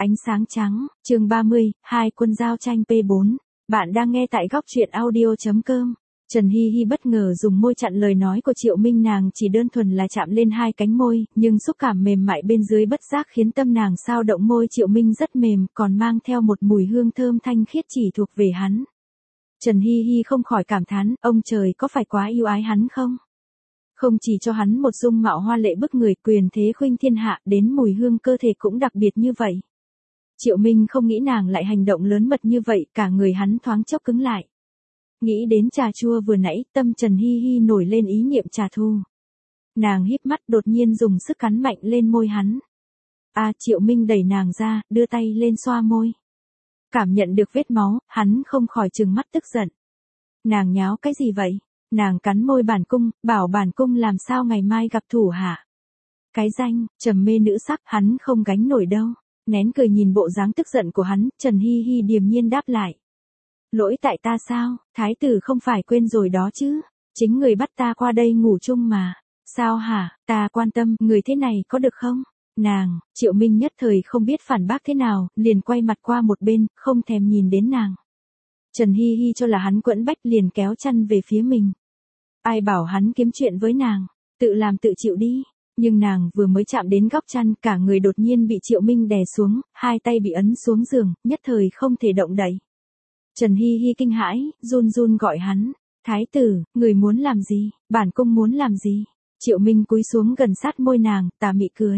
Ánh sáng trắng, chương 30, hai quân giao tranh P4. Bạn đang nghe tại góc truyện audio.com. Trần Hi Hi bất ngờ dùng môi chặn lời nói của Triệu Minh, nàng chỉ đơn thuần là chạm lên hai cánh môi, nhưng xúc cảm mềm mại bên dưới bất giác khiến tâm nàng sao động. Môi Triệu Minh rất mềm, còn mang theo một mùi hương thơm thanh khiết chỉ thuộc về hắn. Trần Hi Hi không khỏi cảm thán, ông trời có phải quá yêu ái hắn không? Không chỉ cho hắn một dung mạo hoa lệ bức người, quyền thế khuynh thiên hạ, đến mùi hương cơ thể cũng đặc biệt như vậy. Triệu Minh không nghĩ nàng lại hành động lớn mật như vậy, cả người hắn thoáng chốc cứng lại. Nghĩ đến trà chua vừa nãy, tâm Trần Hi Hi nổi lên ý niệm trả thù. Nàng híp mắt đột nhiên dùng sức cắn mạnh lên môi hắn. Triệu Minh đẩy nàng ra, đưa tay lên xoa môi. Cảm nhận được vết máu, hắn không khỏi trừng mắt tức giận. Nàng nháo cái gì vậy? Nàng cắn môi Bản Cung, bảo Bản Cung làm sao ngày mai gặp thủ hả? Cái danh, trầm mê nữ sắc, hắn không gánh nổi đâu. Nén cười nhìn bộ dáng tức giận của hắn, Trần Hi Hi điềm nhiên đáp lại. Lỗi tại ta sao, thái tử không phải quên rồi đó chứ, chính người bắt ta qua đây ngủ chung mà. Sao hả, ta quan tâm, người thế này có được không? Nàng, Triệu Minh nhất thời không biết phản bác thế nào, liền quay mặt qua một bên, không thèm nhìn đến nàng. Trần Hi Hi cho là hắn quẫn bách liền kéo chăn về phía mình. Ai bảo hắn kiếm chuyện với nàng, tự làm tự chịu đi. Nhưng nàng vừa mới chạm đến góc chăn, cả người đột nhiên bị Triệu Minh đè xuống, hai tay bị ấn xuống giường, nhất thời không thể động đậy. Trần Hi Hi kinh hãi, run run gọi hắn. Thái tử, người muốn làm gì? Bản Cung muốn làm gì? Triệu Minh cúi xuống gần sát môi nàng, tà mị cười.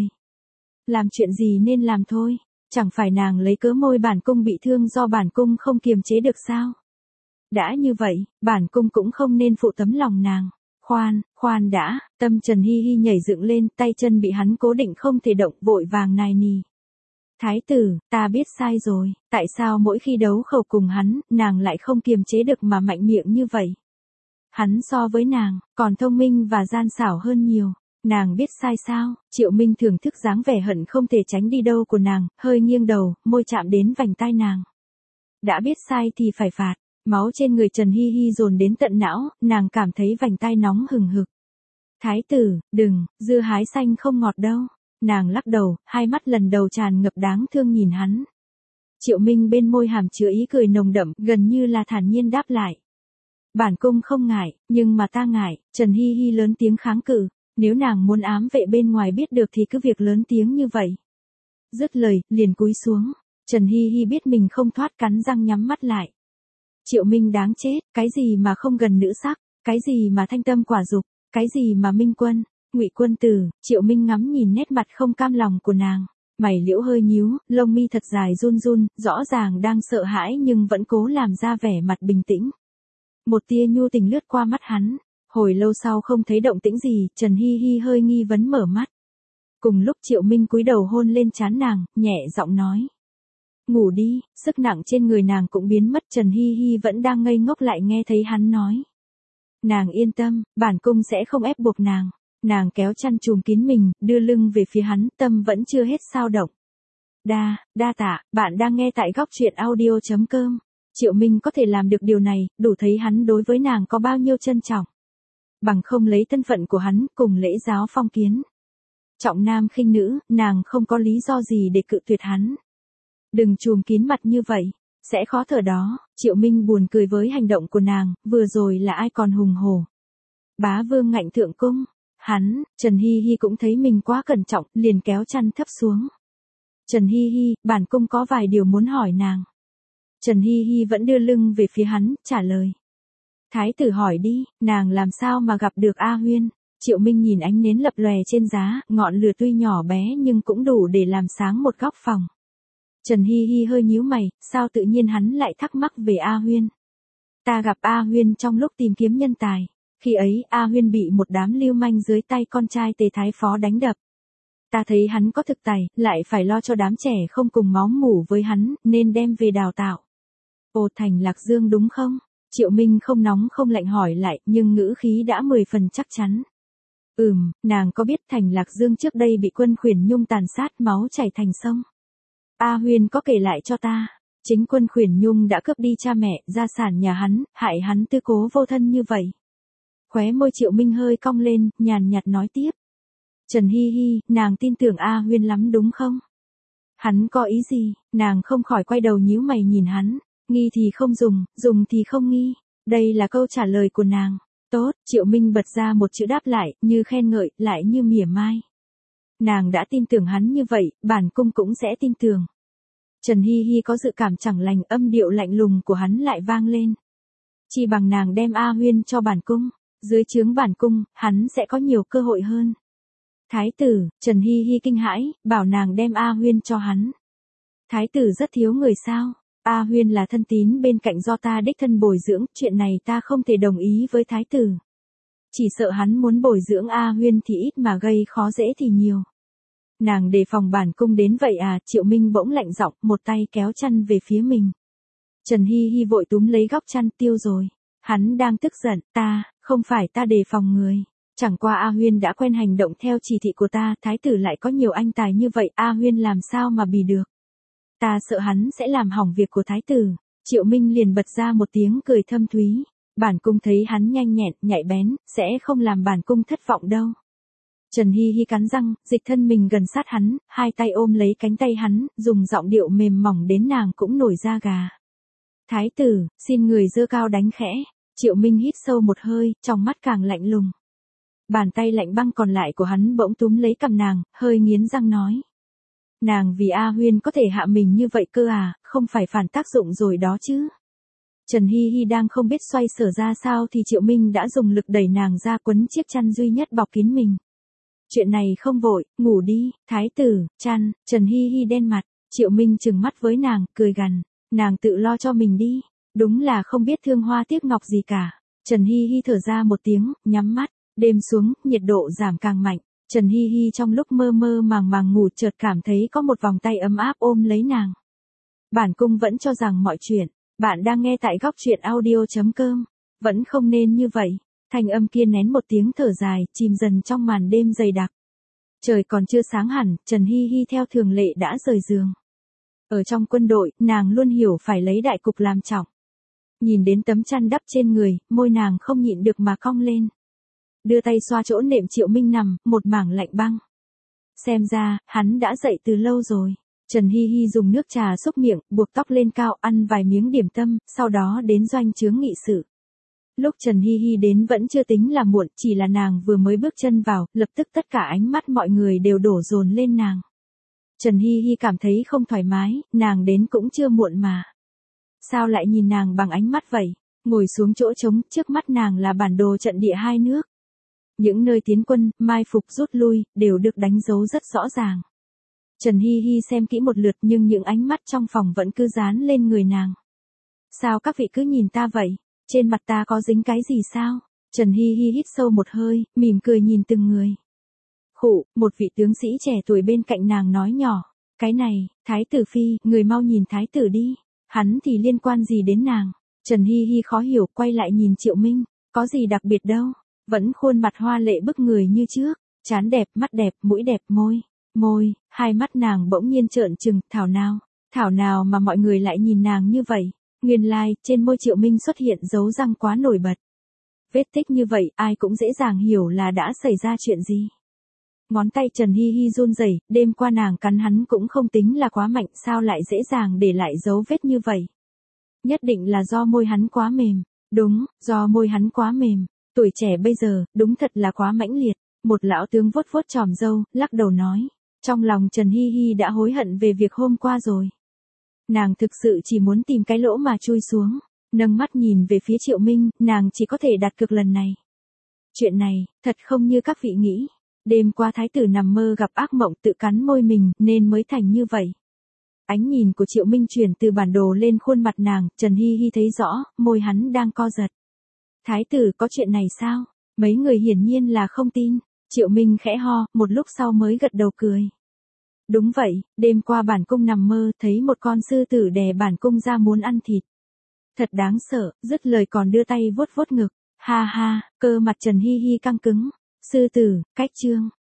Làm chuyện gì nên làm thôi, chẳng phải nàng lấy cớ môi Bản Cung bị thương do Bản Cung không kiềm chế được sao? Đã như vậy, Bản Cung cũng không nên phụ tấm lòng nàng. Khoan đã, tâm Trần Hi Hi nhảy dựng lên, tay chân bị hắn cố định không thể động, vội vàng nài nỉ. Thái tử, ta biết sai rồi, tại sao mỗi khi đấu khẩu cùng hắn, nàng lại không kiềm chế được mà mạnh miệng như vậy? Hắn so với nàng, còn thông minh và gian xảo hơn nhiều. Nàng biết sai sao? Triệu Minh thưởng thức dáng vẻ hận không thể tránh đi đâu của nàng, hơi nghiêng đầu, môi chạm đến vành tai nàng. Đã biết sai thì phải phạt. Máu trên người Trần Hi Hi dồn đến tận não, nàng cảm thấy vành tai nóng hừng hực. Thái tử, đừng, dưa hái xanh không ngọt đâu. Nàng lắc đầu, hai mắt lần đầu tràn ngập đáng thương nhìn hắn. Triệu Minh bên môi hàm chứa ý cười nồng đậm, gần như là thản nhiên đáp lại. Bản Cung không ngại, nhưng mà ta ngại. Trần Hi Hi lớn tiếng kháng cự. Nếu nàng muốn ám vệ bên ngoài biết được thì cứ việc lớn tiếng như vậy. Dứt lời, liền cúi xuống. Trần Hi Hi biết mình không thoát, cắn răng nhắm mắt lại. Triệu Minh đáng chết, cái gì mà không gần nữ sắc, cái gì mà thanh tâm quả dục, cái gì mà Minh quân, Ngụy quân tử. Triệu Minh ngắm nhìn nét mặt không cam lòng của nàng, mày liễu hơi nhíu, lông mi thật dài run run, rõ ràng đang sợ hãi nhưng vẫn cố làm ra vẻ mặt bình tĩnh. Một tia nhu tình lướt qua mắt hắn, hồi lâu sau không thấy động tĩnh gì, Trần Hi Hi hơi nghi vấn mở mắt. Cùng lúc Triệu Minh cúi đầu hôn lên trán nàng, nhẹ giọng nói. Ngủ đi, sức nặng trên người nàng cũng biến mất. Trần Hi Hi vẫn đang ngây ngốc lại nghe thấy hắn nói. Nàng yên tâm, Bản Cung sẽ không ép buộc nàng. Nàng kéo chăn trùm kín mình, đưa lưng về phía hắn, tâm vẫn chưa hết sao động. Đa tạ, bạn đang nghe tại góc truyện audio.com. Triệu Minh có thể làm được điều này, đủ thấy hắn đối với nàng có bao nhiêu trân trọng. Bằng không lấy thân phận của hắn, cùng lễ giáo phong kiến. Trọng nam khinh nữ, nàng không có lý do gì để cự tuyệt hắn. Đừng trùm kín mặt như vậy, sẽ khó thở đó. Triệu Minh buồn cười với hành động của nàng, vừa rồi là ai còn hùng hổ. Bá vương ngạnh thượng cung, Trần Hi Hi cũng thấy mình quá cẩn trọng, liền kéo chăn thấp xuống. Trần Hi Hi, Bản Cung có vài điều muốn hỏi nàng. Trần Hi Hi vẫn đưa lưng về phía hắn, trả lời. Thái tử hỏi đi, nàng làm sao mà gặp được A Huyên? Triệu Minh nhìn ánh nến lập lòe trên giá, ngọn lửa tuy nhỏ bé nhưng cũng đủ để làm sáng một góc phòng. Trần Hi Hi hơi nhíu mày, sao tự nhiên hắn lại thắc mắc về A Huyên? Ta gặp A Huyên trong lúc tìm kiếm nhân tài. Khi ấy A Huyên bị một đám lưu manh dưới tay con trai Tề Thái Phó đánh đập. Ta thấy hắn có thực tài, lại phải lo cho đám trẻ không cùng máu mủ với hắn, nên đem về đào tạo. Ồ, Thành Lạc Dương đúng không? Triệu Minh không nóng không lạnh hỏi lại, nhưng ngữ khí đã 10 phần chắc chắn. Nàng có biết Thành Lạc Dương trước đây bị quân Khuyển Nhung tàn sát, máu chảy thành sông? A Huyên có kể lại cho ta, chính quân Khuyển Nhung đã cướp đi cha mẹ, gia sản nhà hắn, hại hắn tư cố vô thân như vậy. Khóe môi Triệu Minh hơi cong lên, nhàn nhạt nói tiếp. Trần Hi Hi, nàng tin tưởng A Huyên lắm đúng không? Hắn có ý gì? Nàng không khỏi quay đầu nhíu mày nhìn hắn. Nghi thì không dùng, dùng thì không nghi. Đây là câu trả lời của nàng. Tốt, Triệu Minh bật ra một chữ đáp lại, như khen ngợi, lại như mỉa mai. Nàng đã tin tưởng hắn như vậy, bản cung cũng sẽ tin tưởng. Trần Hi Hi có dự cảm chẳng lành, âm điệu lạnh lùng của hắn lại vang lên. Chỉ bằng nàng đem A Huyên cho bản cung, dưới trướng bản cung, hắn sẽ có nhiều cơ hội hơn. Thái tử, Trần Hi Hi kinh hãi, bảo nàng đem A Huyên cho hắn. Thái tử rất thiếu người sao? A Huyên là thân tín bên cạnh do ta đích thân bồi dưỡng, chuyện này ta không thể đồng ý với thái tử. Chỉ sợ hắn muốn bồi dưỡng A Huyên thì ít mà gây khó dễ thì nhiều. Nàng đề phòng bản cung đến vậy à? Triệu Minh bỗng lạnh giọng, một tay kéo chăn về phía mình. Trần Hi Hi vội túm lấy góc chăn, tiêu rồi. Hắn đang tức giận, không phải ta đề phòng người. Chẳng qua A Huyên đã quen hành động theo chỉ thị của ta, thái tử lại có nhiều anh tài như vậy, A Huyên làm sao mà bì được. Ta sợ hắn sẽ làm hỏng việc của thái tử. Triệu Minh liền bật ra một tiếng cười thâm thúy. Bản cung thấy hắn nhanh nhẹn, nhạy bén, sẽ không làm bản cung thất vọng đâu. Trần Hi Hi cắn răng, dịch thân mình gần sát hắn, hai tay ôm lấy cánh tay hắn, dùng giọng điệu mềm mỏng đến nàng cũng nổi da gà. Thái tử, xin người giơ cao đánh khẽ. Triệu Minh hít sâu một hơi, trong mắt càng lạnh lùng. Bàn tay lạnh băng còn lại của hắn bỗng túm lấy cằm nàng, hơi nghiến răng nói. Nàng vì A Huyên có thể hạ mình như vậy cơ à, không phải phản tác dụng rồi đó chứ. Trần Hi Hi đang không biết xoay sở ra sao thì Triệu Minh đã dùng lực đẩy nàng ra, quấn chiếc chăn duy nhất bọc kín mình. Chuyện này không vội, ngủ đi, thái tử, chăn. Trần Hi Hi đen mặt, Triệu Minh trừng mắt với nàng, cười gằn, nàng tự lo cho mình đi, đúng là không biết thương hoa tiếc ngọc gì cả. Trần Hi Hi thở ra một tiếng, nhắm mắt, đêm xuống, nhiệt độ giảm càng mạnh. Trần Hi Hi trong lúc mơ mơ màng màng ngủ chợt cảm thấy có một vòng tay ấm áp ôm lấy nàng. Bản cung vẫn cho rằng mọi chuyện, bạn đang nghe tại góc truyện audio.com, vẫn không nên như vậy. Thanh âm kia nén một tiếng thở dài, chìm dần trong màn đêm dày đặc. Trời còn chưa sáng hẳn, Trần Hi Hi theo thường lệ đã rời giường. Ở trong quân đội, nàng luôn hiểu phải lấy đại cục làm trọng. Nhìn đến tấm chăn đắp trên người, môi nàng không nhịn được mà cong lên. Đưa tay xoa chỗ nệm Triệu Minh nằm, một mảng lạnh băng. Xem ra, hắn đã dậy từ lâu rồi. Trần Hi Hi dùng nước trà xúc miệng, buộc tóc lên cao, ăn vài miếng điểm tâm, sau đó đến doanh chướng nghị sự. Lúc Trần Hi Hi đến vẫn chưa tính là muộn, chỉ là nàng vừa mới bước chân vào, lập tức tất cả ánh mắt mọi người đều đổ dồn lên nàng. Trần Hi Hi cảm thấy không thoải mái, nàng đến cũng chưa muộn mà. Sao lại nhìn nàng bằng ánh mắt vậy? Ngồi xuống chỗ trống, trước mắt nàng là bản đồ trận địa hai nước. Những nơi tiến quân, mai phục rút lui, đều được đánh dấu rất rõ ràng. Trần Hi Hi xem kỹ một lượt nhưng những ánh mắt trong phòng vẫn cứ dán lên người nàng. Sao các vị cứ nhìn ta vậy? Trên mặt ta có dính cái gì sao? Trần Hi Hi hít sâu một hơi, mỉm cười nhìn từng người. Khụ, một vị tướng sĩ trẻ tuổi bên cạnh nàng nói nhỏ. Cái này, thái tử phi, người mau nhìn thái tử đi. Hắn thì liên quan gì đến nàng? Trần Hi Hi khó hiểu, quay lại nhìn Triệu Minh. Có gì đặc biệt đâu. Vẫn khuôn mặt hoa lệ bức người như trước. Trán đẹp, mắt đẹp, mũi đẹp, môi. Hai mắt nàng bỗng nhiên trợn trừng. Thảo nào mà mọi người lại nhìn nàng như vậy. Nguyên lai, trên môi Triệu Minh xuất hiện dấu răng quá nổi bật. Vết tích như vậy, ai cũng dễ dàng hiểu là đã xảy ra chuyện gì. Ngón tay Trần Hi Hi run rẩy, đêm qua nàng cắn hắn cũng không tính là quá mạnh, sao lại dễ dàng để lại dấu vết như vậy. Nhất định là do môi hắn quá mềm. Đúng, do môi hắn quá mềm. Tuổi trẻ bây giờ, đúng thật là quá mãnh liệt. Một lão tướng vuốt vuốt chòm râu, lắc đầu nói. Trong lòng Trần Hi Hi đã hối hận về việc hôm qua rồi. Nàng thực sự chỉ muốn tìm cái lỗ mà chui xuống. Nâng mắt nhìn về phía Triệu Minh, nàng chỉ có thể đặt cược lần này. Chuyện này, thật không như các vị nghĩ. Đêm qua thái tử nằm mơ gặp ác mộng tự cắn môi mình, nên mới thành như vậy. Ánh nhìn của Triệu Minh chuyển từ bản đồ lên khuôn mặt nàng, Trần Hi Hi thấy rõ, môi hắn đang co giật. Thái tử có chuyện này sao? Mấy người hiển nhiên là không tin. Triệu Minh khẽ ho, một lúc sau mới gật đầu cười. Đúng vậy, đêm qua bản cung nằm mơ, thấy một con sư tử đè bản cung ra muốn ăn thịt. Thật đáng sợ, dứt lời còn đưa tay vuốt vuốt ngực. Ha ha, cơ mặt Trần Hi Hi căng cứng. Sư tử, cách chương.